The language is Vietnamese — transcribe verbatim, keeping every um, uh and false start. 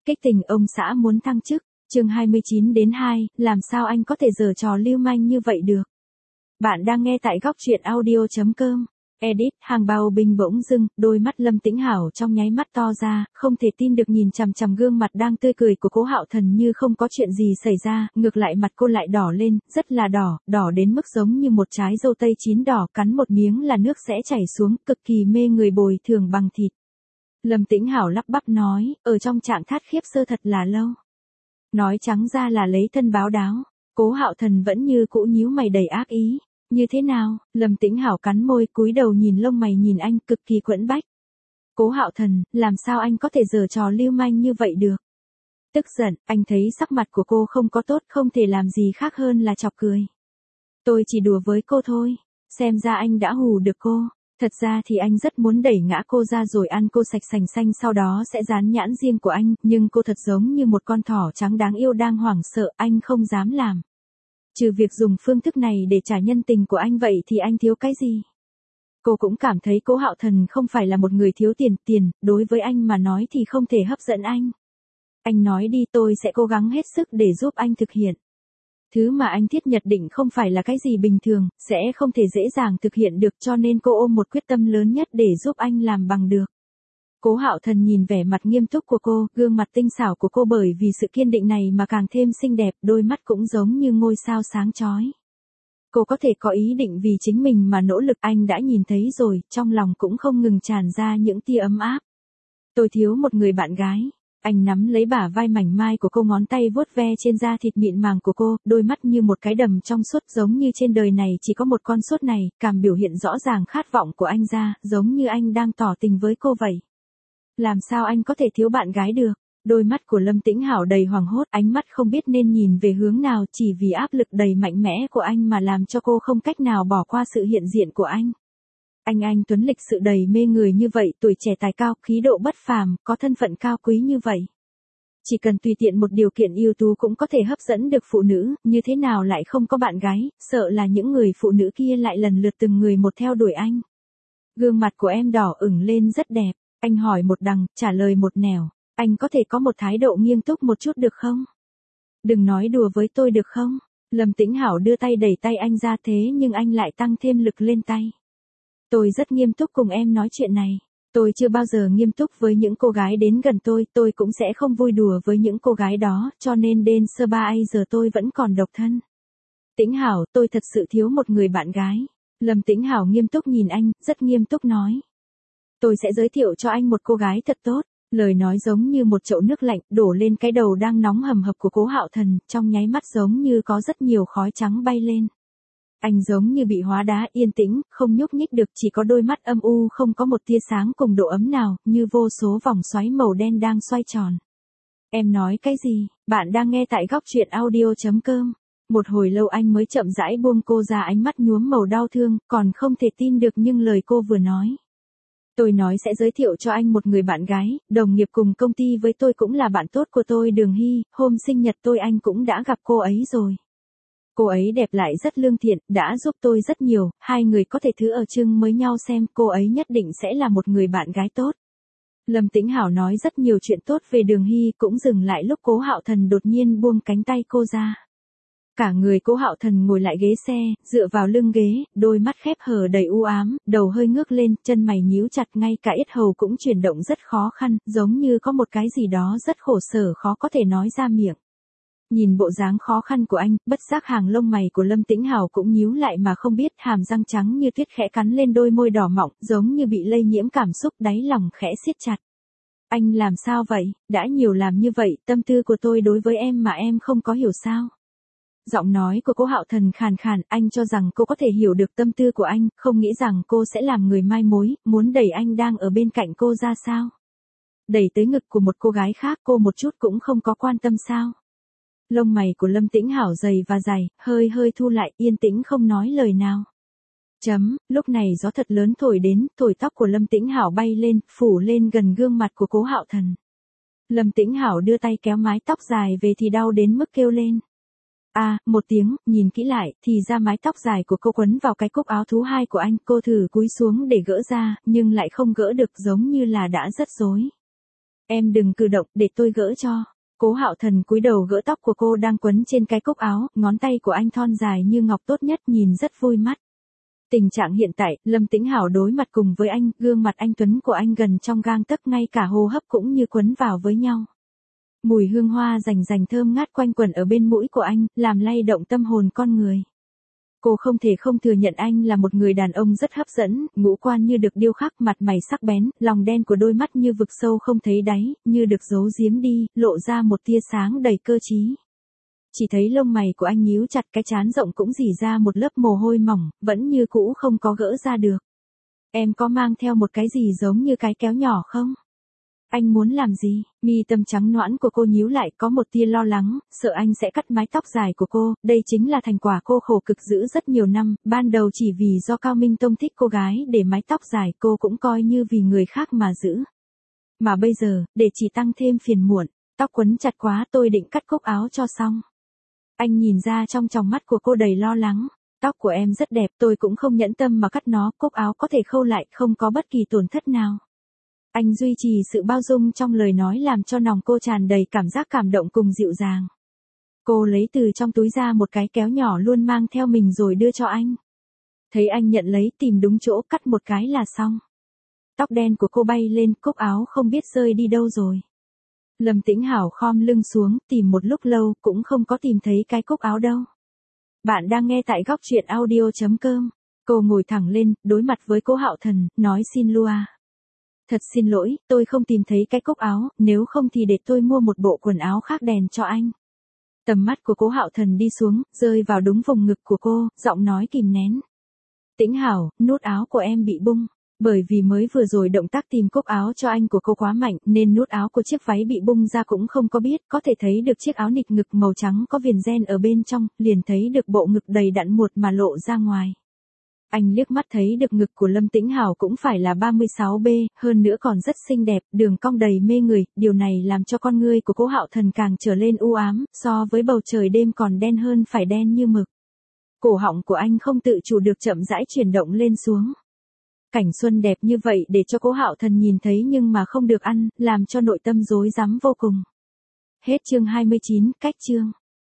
Kích tình ông xã muốn thăng chức, chương hai mươi chín đến hai, làm sao anh có thể giở trò lưu manh như vậy được? Bạn đang nghe tại góc truyện audio chấm com. Edit, hàng bao bình bỗng dưng, đôi mắt Lâm Tĩnh Hảo trong nháy mắt to ra, không thể tin được nhìn chằm chằm gương mặt đang tươi cười của Cố Hạo Thần như không có chuyện gì xảy ra, ngược lại mặt cô lại đỏ lên, rất là đỏ, đỏ đến mức giống như một trái dâu tây chín đỏ, cắn một miếng là nước sẽ chảy xuống, cực kỳ mê người bồi thường bằng thịt. Lâm Tĩnh Hảo lắp bắp nói, ở trong trạng thái khiếp sơ thật là lâu. Nói trắng ra là lấy thân báo đáo. Cố Hạo Thần vẫn như cũ nhíu mày đầy ác ý. Như thế nào? Lâm Tĩnh Hảo cắn môi, cúi đầu nhìn lông mày nhìn anh, cực kỳ quẫn bách. Cố Hạo Thần, làm sao anh có thể giở trò lưu manh như vậy được? Tức giận, anh thấy sắc mặt của cô không có tốt, không thể làm gì khác hơn là chọc cười. Tôi chỉ đùa với cô thôi. Xem ra anh đã hù được cô. Thật ra thì anh rất muốn đẩy ngã cô ra rồi ăn cô sạch sành xanh, sau đó sẽ dán nhãn riêng của anh, nhưng cô thật giống như một con thỏ trắng đáng yêu đang hoảng sợ, anh không dám làm. Trừ việc dùng phương thức này để trả nhân tình của anh, vậy thì anh thiếu cái gì? Cô cũng cảm thấy Cố Hạo Thần không phải là một người thiếu tiền, tiền, đối với anh mà nói thì không thể hấp dẫn anh. Anh nói đi, tôi sẽ cố gắng hết sức để giúp anh thực hiện. Thứ mà anh thiết nhận định không phải là cái gì bình thường, sẽ không thể dễ dàng thực hiện được, cho nên cô ôm một quyết tâm lớn nhất để giúp anh làm bằng được. Cố Hạo Thần nhìn vẻ mặt nghiêm túc của cô, gương mặt tinh xảo của cô bởi vì sự kiên định này mà càng thêm xinh đẹp, đôi mắt cũng giống như ngôi sao sáng chói. Cô có thể có ý định vì chính mình mà nỗ lực, anh đã nhìn thấy rồi, trong lòng cũng không ngừng tràn ra những tia ấm áp. Tôi thiếu một người bạn gái. Anh nắm lấy bả vai mảnh mai của cô, ngón tay vuốt ve trên da thịt mịn màng của cô, đôi mắt như một cái đầm trong suốt, giống như trên đời này chỉ có một con suốt này, cảm biểu hiện rõ ràng khát vọng của anh ra, giống như anh đang tỏ tình với cô vậy. Làm sao anh có thể thiếu bạn gái được? Đôi mắt của Lâm Tĩnh Hảo đầy hoảng hốt, ánh mắt không biết nên nhìn về hướng nào, chỉ vì áp lực đầy mạnh mẽ của anh mà làm cho cô không cách nào bỏ qua sự hiện diện của anh. Anh anh tuấn lịch sự đầy mê người như vậy, tuổi trẻ tài cao, khí độ bất phàm, có thân phận cao quý như vậy. Chỉ cần tùy tiện một điều kiện ưu tú cũng có thể hấp dẫn được phụ nữ, như thế nào lại không có bạn gái, sợ là những người phụ nữ kia lại lần lượt từng người một theo đuổi anh. Gương mặt của em đỏ ửng lên rất đẹp, anh hỏi một đằng, trả lời một nẻo, anh có thể có một thái độ nghiêm túc một chút được không? Đừng nói đùa với tôi được không? Lâm Tĩnh Hảo đưa tay đẩy tay anh ra, thế nhưng anh lại tăng thêm lực lên tay. Tôi rất nghiêm túc cùng em nói chuyện này. Tôi chưa bao giờ nghiêm túc với những cô gái đến gần tôi, tôi cũng sẽ không vui đùa với những cô gái đó, cho nên đến sơ ba ai giờ tôi vẫn còn độc thân. Tĩnh Hảo, tôi thật sự thiếu một người bạn gái. Lâm Tĩnh Hảo nghiêm túc nhìn anh, rất nghiêm túc nói. Tôi sẽ giới thiệu cho anh một cô gái thật tốt. Lời nói giống như một chậu nước lạnh, đổ lên cái đầu đang nóng hầm hập của Cố Hạo Thần, trong nháy mắt giống như có rất nhiều khói trắng bay lên. Anh giống như bị hóa đá, yên tĩnh, không nhúc nhích được, chỉ có đôi mắt âm u không có một tia sáng cùng độ ấm nào, như vô số vòng xoáy màu đen đang xoay tròn. Em nói cái gì? Bạn đang nghe tại góc truyện audio chấm com. Một hồi lâu anh mới chậm rãi buông cô ra, ánh mắt nhuốm màu đau thương, còn không thể tin được nhưng lời cô vừa nói. Tôi nói sẽ giới thiệu cho anh một người bạn gái, đồng nghiệp cùng công ty với tôi, cũng là bạn tốt của tôi, Đường Hy, hôm sinh nhật tôi anh cũng đã gặp cô ấy rồi. Cô ấy đẹp lại rất lương thiện, đã giúp tôi rất nhiều, hai người có thể thử ở chung mới nhau xem, cô ấy nhất định sẽ là một người bạn gái tốt. Lâm Tĩnh Hảo nói rất nhiều chuyện tốt về Đường Hy, cũng dừng lại lúc Cố Hạo Thần đột nhiên buông cánh tay cô ra. Cả người Cố Hạo Thần ngồi lại ghế xe, dựa vào lưng ghế, đôi mắt khép hờ đầy u ám, đầu hơi ngước lên, chân mày nhíu chặt, ngay cả yết hầu cũng chuyển động rất khó khăn, giống như có một cái gì đó rất khổ sở khó có thể nói ra miệng. Nhìn bộ dáng khó khăn của anh, bất giác hàng lông mày của Lâm Tĩnh Hảo cũng nhíu lại mà không biết, hàm răng trắng như tuyết khẽ cắn lên đôi môi đỏ mọng, giống như bị lây nhiễm cảm xúc, đáy lòng khẽ siết chặt. Anh làm sao vậy? Đã nhiều làm như vậy, tâm tư của tôi đối với em mà em không có hiểu sao? Giọng nói của Cố Hạo Thần khàn khàn, anh cho rằng cô có thể hiểu được tâm tư của anh, không nghĩ rằng cô sẽ làm người mai mối, muốn đẩy anh đang ở bên cạnh cô ra sao? Đẩy tới ngực của một cô gái khác cô một chút cũng không có quan tâm sao? Lông mày của Lâm Tĩnh Hảo dày và dày, hơi hơi thu lại, yên tĩnh không nói lời nào. Chấm, lúc này gió thật lớn thổi đến, thổi tóc của Lâm Tĩnh Hảo bay lên, phủ lên gần gương mặt của Cố Hạo Thần. Lâm Tĩnh Hảo đưa tay kéo mái tóc dài về thì đau đến mức kêu lên. À, một tiếng, nhìn kỹ lại, thì ra mái tóc dài của cô quấn vào cái cúc áo thú hai của anh, cô thử cúi xuống để gỡ ra, nhưng lại không gỡ được, giống như là đã rất rối. Em đừng cử động, để tôi gỡ cho. Cố Hạo Thần cúi đầu gỡ tóc của cô đang quấn trên cái cúc áo, ngón tay của anh thon dài như ngọc tốt nhất nhìn rất vui mắt. Tình trạng hiện tại, Lâm Tĩnh Hảo đối mặt cùng với anh, gương mặt anh tuấn của anh gần trong gang tấc, ngay cả hô hấp cũng như quấn vào với nhau. Mùi hương hoa rành rành thơm ngát quanh quẩn ở bên mũi của anh, làm lay động tâm hồn con người. Cô không thể không thừa nhận anh là một người đàn ông rất hấp dẫn, ngũ quan như được điêu khắc, mặt mày sắc bén, lòng đen của đôi mắt như vực sâu không thấy đáy, như được giấu giếm đi, lộ ra một tia sáng đầy cơ trí. Chỉ thấy lông mày của anh nhíu chặt, cái trán rộng cũng rỉ ra một lớp mồ hôi mỏng, vẫn như cũ không có gỡ ra được. Em có mang theo một cái gì giống như cái kéo nhỏ không? Anh muốn làm gì? Mi tâm trắng nõn của cô nhíu lại, có một tia lo lắng, sợ anh sẽ cắt mái tóc dài của cô. Đây chính là thành quả cô khổ cực giữ rất nhiều năm, ban đầu chỉ vì do Cao Minh Tông thích cô gái để mái tóc dài, cô cũng coi như vì người khác mà giữ. Mà bây giờ, để chỉ tăng thêm phiền muộn, tóc quấn chặt quá, tôi định cắt cúc áo cho xong. Anh nhìn ra trong tròng mắt của cô đầy lo lắng. Tóc của em rất đẹp, tôi cũng không nhẫn tâm mà cắt nó, cúc áo có thể khâu lại, không có bất kỳ tổn thất nào. Anh duy trì sự bao dung trong lời nói làm cho lòng cô tràn đầy cảm giác cảm động cùng dịu dàng. Cô lấy từ trong túi ra một cái kéo nhỏ luôn mang theo mình rồi đưa cho anh. Thấy anh nhận lấy, tìm đúng chỗ cắt một cái là xong. Tóc đen của cô bay lên, cúc áo không biết rơi đi đâu rồi. Lâm Tĩnh Hảo khom lưng xuống, tìm một lúc lâu, cũng không có tìm thấy cái cúc áo đâu. Bạn đang nghe tại góc truyện audio chấm com. Cô ngồi thẳng lên, đối mặt với Cố Hạo Thần, nói xin lua. Thật xin lỗi, tôi không tìm thấy cái cúc áo, nếu không thì để tôi mua một bộ quần áo khác đèn cho anh. Tầm mắt của Cố Hạo Thần đi xuống, rơi vào đúng vùng ngực của cô, giọng nói kìm nén. Tĩnh Hảo, nút áo của em bị bung. Bởi vì mới vừa rồi động tác tìm cúc áo cho anh của cô quá mạnh, nên nút áo của chiếc váy bị bung ra cũng không có biết, có thể thấy được chiếc áo nịt ngực màu trắng có viền ren ở bên trong, liền thấy được bộ ngực đầy đặn muột mà lộ ra ngoài. Anh liếc mắt thấy được ngực của Lâm Tĩnh Hảo cũng phải là ba mươi sáu B, hơn nữa còn rất xinh đẹp, đường cong đầy mê người, điều này làm cho con ngươi của Cố Hạo Thần càng trở lên u ám, so với bầu trời đêm còn đen hơn, phải đen như mực. Cổ họng của anh không tự chủ được chậm rãi chuyển động lên xuống. Cảnh xuân đẹp như vậy để cho Cố Hạo Thần nhìn thấy nhưng mà không được ăn, làm cho nội tâm rối rắm vô cùng. Hết chương hai mươi chín, cách chương.